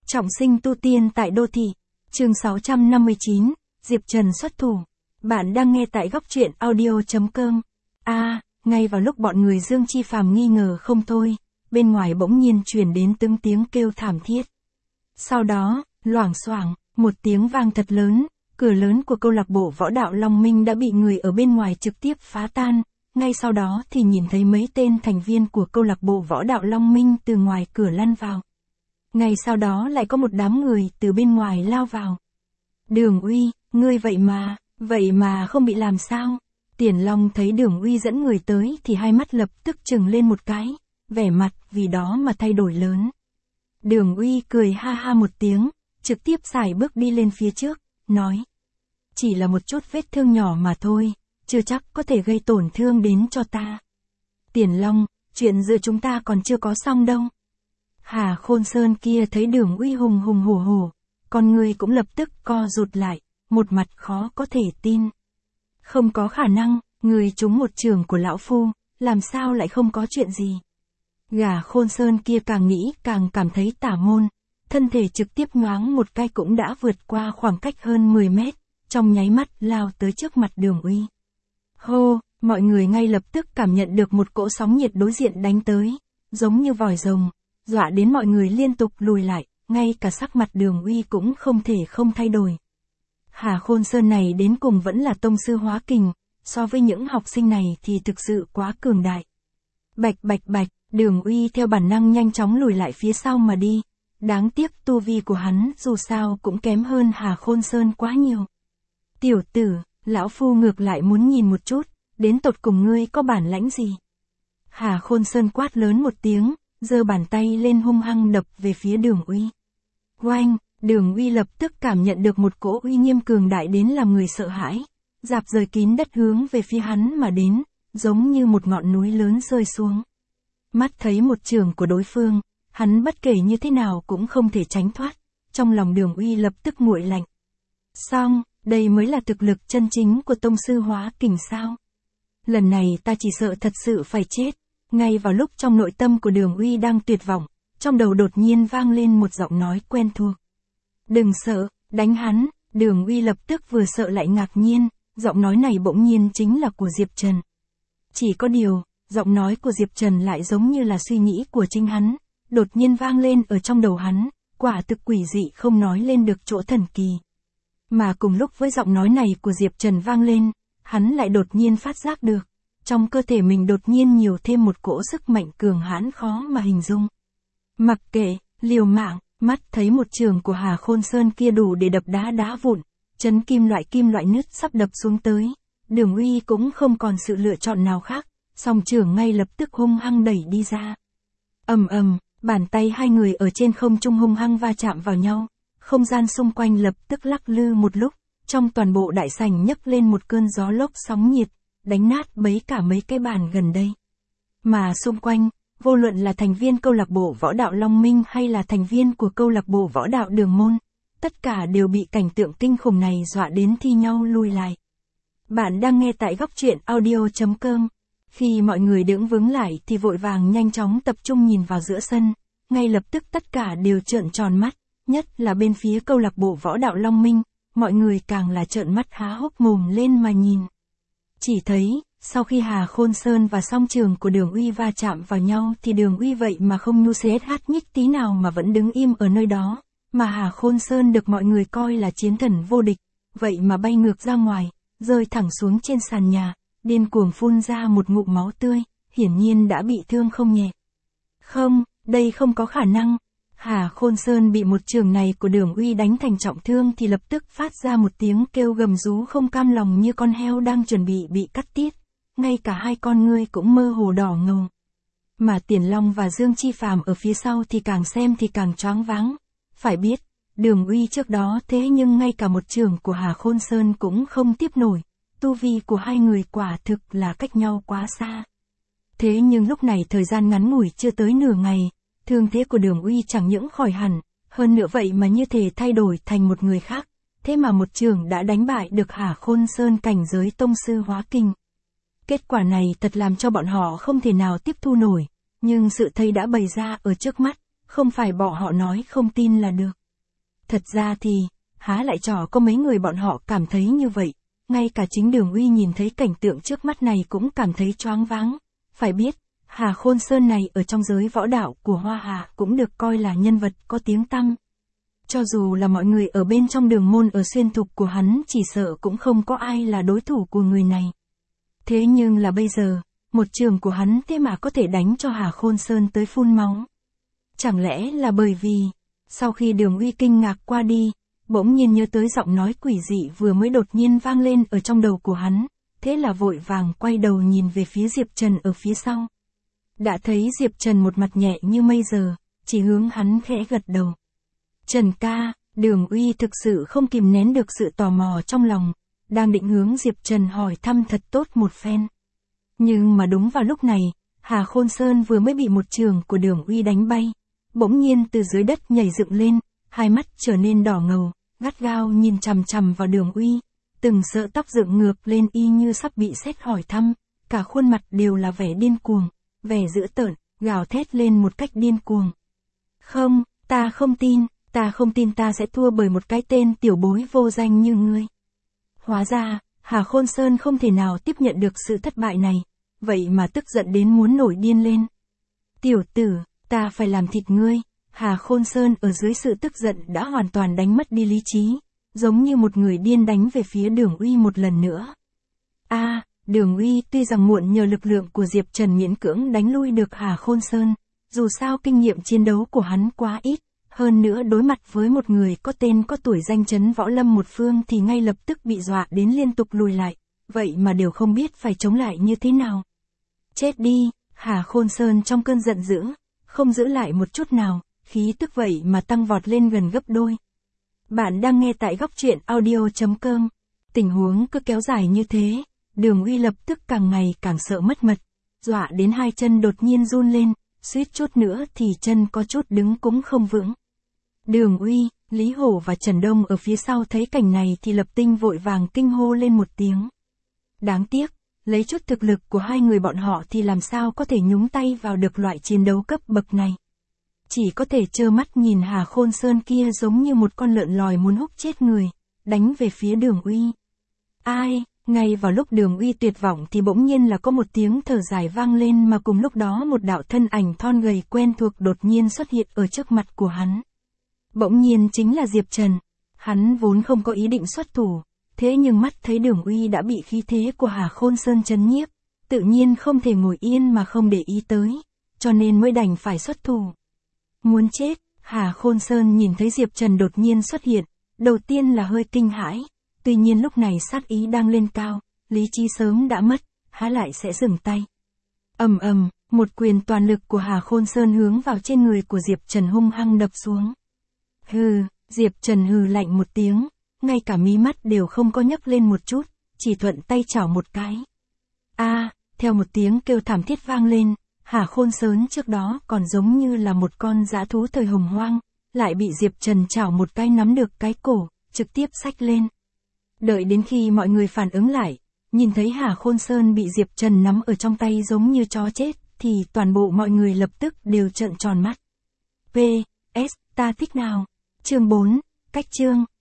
Trọng sinh tu tiên tại đô thị. Chương 659, Diệp Trần xuất thủ. Bạn đang nghe tại góc truyện audio.com. Ngay vào lúc bọn người Dương Chi Phàm nghi ngờ không thôi, bên ngoài bỗng nhiên truyền đến từng tiếng kêu thảm thiết. Sau đó, loảng xoảng, một tiếng vang thật lớn, cửa lớn của câu lạc bộ võ đạo Long Minh đã bị người ở bên ngoài trực tiếp phá tan. Ngay sau đó thì nhìn thấy mấy tên thành viên của câu lạc bộ võ đạo Long Minh từ ngoài cửa lăn vào. Ngay sau đó lại có một đám người từ bên ngoài lao vào. Đường Uy, ngươi vậy mà không bị làm sao? Tiền Long thấy Đường Uy dẫn người tới thì hai mắt lập tức trừng lên một cái, vẻ mặt vì đó mà thay đổi lớn. Đường Uy cười ha ha một tiếng, trực tiếp sải bước đi lên phía trước, nói. Chỉ là một chút vết thương nhỏ mà thôi, chưa chắc có thể gây tổn thương đến cho ta. Tiền Long, chuyện giữa chúng ta còn chưa có xong đâu. Hà Khôn Sơn kia thấy Đường Uy hùng hùng hổ hổ, con người cũng lập tức co rụt lại, một mặt khó có thể tin. Không có khả năng, người trúng một trường của lão phu, làm sao lại không có chuyện gì. Gà Khôn Sơn kia càng nghĩ càng cảm thấy tả môn, thân thể trực tiếp nhoáng một cái cũng đã vượt qua khoảng cách hơn 10 mét, trong nháy mắt lao tới trước mặt Đường Uy. Hô, mọi người ngay lập tức cảm nhận được một cỗ sóng nhiệt đối diện đánh tới, giống như vòi rồng, dọa đến mọi người liên tục lùi lại, ngay cả sắc mặt Đường Uy cũng không thể không thay đổi. Hà Khôn Sơn này đến cùng vẫn là tông sư hóa kình, so với những học sinh này thì thực sự quá cường đại. Bạch bạch bạch, Đường Uy theo bản năng nhanh chóng lùi lại phía sau mà đi, đáng tiếc tu vi của hắn dù sao cũng kém hơn Hà Khôn Sơn quá nhiều. Tiểu tử, lão phu ngược lại muốn nhìn một chút, đến tột cùng ngươi có bản lãnh gì? Hà Khôn Sơn quát lớn một tiếng, giơ bàn tay lên hung hăng đập về phía Đường Uy. Oanh, Đường Uy lập tức cảm nhận được một cỗ uy nghiêm cường đại đến làm người sợ hãi, rạp rời kín đất hướng về phía hắn mà đến, giống như một ngọn núi lớn rơi xuống. Mắt thấy một trường của đối phương, hắn bất kể như thế nào cũng không thể tránh thoát, trong lòng Đường Uy lập tức nguội lạnh. Xong, đây mới là thực lực chân chính của tông sư hóa kình sao? Lần này ta chỉ sợ thật sự phải chết. Ngay vào lúc trong nội tâm của Đường Uy đang tuyệt vọng, trong đầu đột nhiên vang lên một giọng nói quen thuộc. Đừng sợ, đánh hắn. Đường Uy lập tức vừa sợ lại ngạc nhiên, giọng nói này bỗng nhiên chính là của Diệp Trần. Chỉ có điều, giọng nói của Diệp Trần lại giống như là suy nghĩ của chính hắn, đột nhiên vang lên ở trong đầu hắn, quả thực quỷ dị không nói lên được chỗ thần kỳ. Mà cùng lúc với giọng nói này của Diệp Trần vang lên, hắn lại đột nhiên phát giác được, trong cơ thể mình đột nhiên nhiều thêm một cỗ sức mạnh cường hãn khó mà hình dung. Mặc kệ, liều mạng, mắt thấy một trường của Hà Khôn Sơn kia đủ để đập đá vụn, chấn kim loại nứt sắp đập xuống tới, Đường Uy cũng không còn sự lựa chọn nào khác, song trường ngay lập tức hung hăng đẩy đi ra. Ầm ầm, bàn tay hai người ở trên không trung hung hăng va chạm vào nhau, không gian xung quanh lập tức lắc lư một lúc, trong toàn bộ đại sảnh nhấc lên một cơn gió lốc sóng nhiệt, đánh nát bấy cả mấy cái bàn gần đây. Mà xung quanh, vô luận là thành viên câu lạc bộ võ đạo Long Minh hay là thành viên của câu lạc bộ võ đạo Đường Môn, tất cả đều bị cảnh tượng kinh khủng này dọa đến thi nhau lui lại. Bạn đang nghe tại góc truyện audio.com. Khi mọi người đứng vững lại thì vội vàng nhanh chóng tập trung nhìn vào giữa sân, ngay lập tức tất cả đều trợn tròn mắt, nhất là bên phía câu lạc bộ võ đạo Long Minh, mọi người càng là trợn mắt há hốc mồm lên mà nhìn. Chỉ thấy, sau khi Hà Khôn Sơn và song trường của Đường Uy va chạm vào nhau thì Đường Uy vậy mà không nhu xế hát nhích tí nào mà vẫn đứng im ở nơi đó, mà Hà Khôn Sơn được mọi người coi là chiến thần vô địch, vậy mà bay ngược ra ngoài, rơi thẳng xuống trên sàn nhà, điên cuồng phun ra một ngụm máu tươi, hiển nhiên đã bị thương không nhẹ. Không, đây không có khả năng. Hà Khôn Sơn bị một trường này của Đường Uy đánh thành trọng thương thì lập tức phát ra một tiếng kêu gầm rú không cam lòng như con heo đang chuẩn bị cắt tiết, ngay cả hai con ngươi cũng mơ hồ đỏ ngầu. Mà Tiền Long và Dương Chi Phàm ở phía sau thì càng xem thì càng choáng váng. Phải biết, Đường Uy trước đó thế nhưng ngay cả một trường của Hà Khôn Sơn cũng không tiếp nổi, tu vi của hai người quả thực là cách nhau quá xa. Thế nhưng lúc này thời gian ngắn ngủi chưa tới nửa ngày, thương thế của Đường Uy chẳng những khỏi hẳn, hơn nữa vậy mà như thể thay đổi thành một người khác, thế mà một trường đã đánh bại được Hà Khôn Sơn cảnh giới tông sư hóa kình. Kết quả này thật làm cho bọn họ không thể nào tiếp thu nổi, nhưng sự thấy đã bày ra ở trước mắt, không phải bọn họ nói không tin là được. Thật ra thì, há lại trò có mấy người bọn họ cảm thấy như vậy, ngay cả chính Đường Uy nhìn thấy cảnh tượng trước mắt này cũng cảm thấy choáng váng. Phải biết, Hà Khôn Sơn này ở trong giới võ đạo của Hoa Hà cũng được coi là nhân vật có tiếng tăm. Cho dù là mọi người ở bên trong đường môn ở xuyên thục của hắn chỉ sợ cũng không có ai là đối thủ của người này. Thế nhưng là bây giờ, một trường của hắn thế mà có thể đánh cho Hà Khôn Sơn tới phun máu. Chẳng lẽ là bởi vì, sau khi Đường Uy kinh ngạc qua đi, bỗng nhiên nhớ tới giọng nói quỷ dị vừa mới đột nhiên vang lên ở trong đầu của hắn, thế là vội vàng quay đầu nhìn về phía Diệp Trần ở phía sau. Đã thấy Diệp Trần một mặt nhẹ như mây giờ, chỉ hướng hắn khẽ gật đầu. Trần ca, Đường Uy thực sự không kìm nén được sự tò mò trong lòng, đang định hướng Diệp Trần hỏi thăm thật tốt một phen. Nhưng mà đúng vào lúc này, Hà Khôn Sơn vừa mới bị một trường của Đường Uy đánh bay, bỗng nhiên từ dưới đất nhảy dựng lên, hai mắt trở nên đỏ ngầu, gắt gao nhìn chằm chằm vào Đường Uy, từng sợi tóc dựng ngược lên y như sắp bị sét hỏi thăm, cả khuôn mặt đều là vẻ điên cuồng, vẻ dữ tợn, gào thét lên một cách điên cuồng. Không, ta không tin ta sẽ thua bởi một cái tên tiểu bối vô danh như ngươi. Hóa ra, Hà Khôn Sơn không thể nào tiếp nhận được sự thất bại này, vậy mà tức giận đến muốn nổi điên lên. Tiểu tử, ta phải làm thịt ngươi. Hà Khôn Sơn ở dưới sự tức giận đã hoàn toàn đánh mất đi lý trí, giống như một người điên đánh về phía Đường Uy một lần nữa. Đường Uy tuy rằng muộn nhờ lực lượng của Diệp Trần miễn cưỡng đánh lui được Hà Khôn Sơn, dù sao kinh nghiệm chiến đấu của hắn quá ít, hơn nữa đối mặt với một người có tên có tuổi danh chấn võ lâm một phương thì ngay lập tức bị dọa đến liên tục lùi lại, vậy mà đều không biết phải chống lại như thế nào. Chết đi, Hà Khôn Sơn trong cơn giận dữ, không giữ lại một chút nào, khí tức vậy mà tăng vọt lên gần gấp đôi. Bạn đang nghe tại góc truyện audio.com. Tình huống cứ kéo dài như thế, Đường Uy lập tức càng ngày càng sợ mất mật, dọa đến hai chân đột nhiên run lên, suýt chút nữa thì chân có chút đứng cũng không vững. Đường Uy, Lý Hổ và Trần Đông ở phía sau thấy cảnh này thì lập tinh vội vàng kinh hô lên một tiếng. Đáng tiếc, lấy chút thực lực của hai người bọn họ thì làm sao có thể nhúng tay vào được loại chiến đấu cấp bậc này. Chỉ có thể trơ mắt nhìn Hà Khôn Sơn kia giống như một con lợn lòi muốn húc chết người, đánh về phía Đường Uy. Ngay vào lúc Đường Uy tuyệt vọng thì bỗng nhiên là có một tiếng thở dài vang lên mà cùng lúc đó một đạo thân ảnh thon gầy quen thuộc đột nhiên xuất hiện ở trước mặt của hắn. Bỗng nhiên chính là Diệp Trần. Hắn vốn không có ý định xuất thủ, thế nhưng mắt thấy Đường Uy đã bị khí thế của Hà Khôn Sơn chấn nhiếp, tự nhiên không thể ngồi yên mà không để ý tới, cho nên mới đành phải xuất thủ. Muốn chết, Hà Khôn Sơn nhìn thấy Diệp Trần đột nhiên xuất hiện, đầu tiên là hơi kinh hãi, tuy nhiên lúc này sát ý đang lên cao, lý trí sớm đã mất, há lại sẽ dừng tay. Một quyền toàn lực của Hà Khôn Sơn hướng vào trên người của Diệp Trần hung hăng đập xuống. Diệp Trần hừ lạnh một tiếng, ngay cả mí mắt đều không có nhấc lên một chút, chỉ thuận tay chảo một cái. Theo một tiếng kêu thảm thiết vang lên, Hà Khôn Sơn trước đó còn giống như là một con dã thú thời hồng hoang, lại bị Diệp Trần chảo một cái nắm được cái cổ, trực tiếp xách lên. Đợi đến khi mọi người phản ứng lại, nhìn thấy Hà Khôn Sơn bị Diệp Trần nắm ở trong tay giống như chó chết, thì toàn bộ mọi người lập tức đều trợn tròn mắt. PS, ta thích nào. Chương 4, cách chương.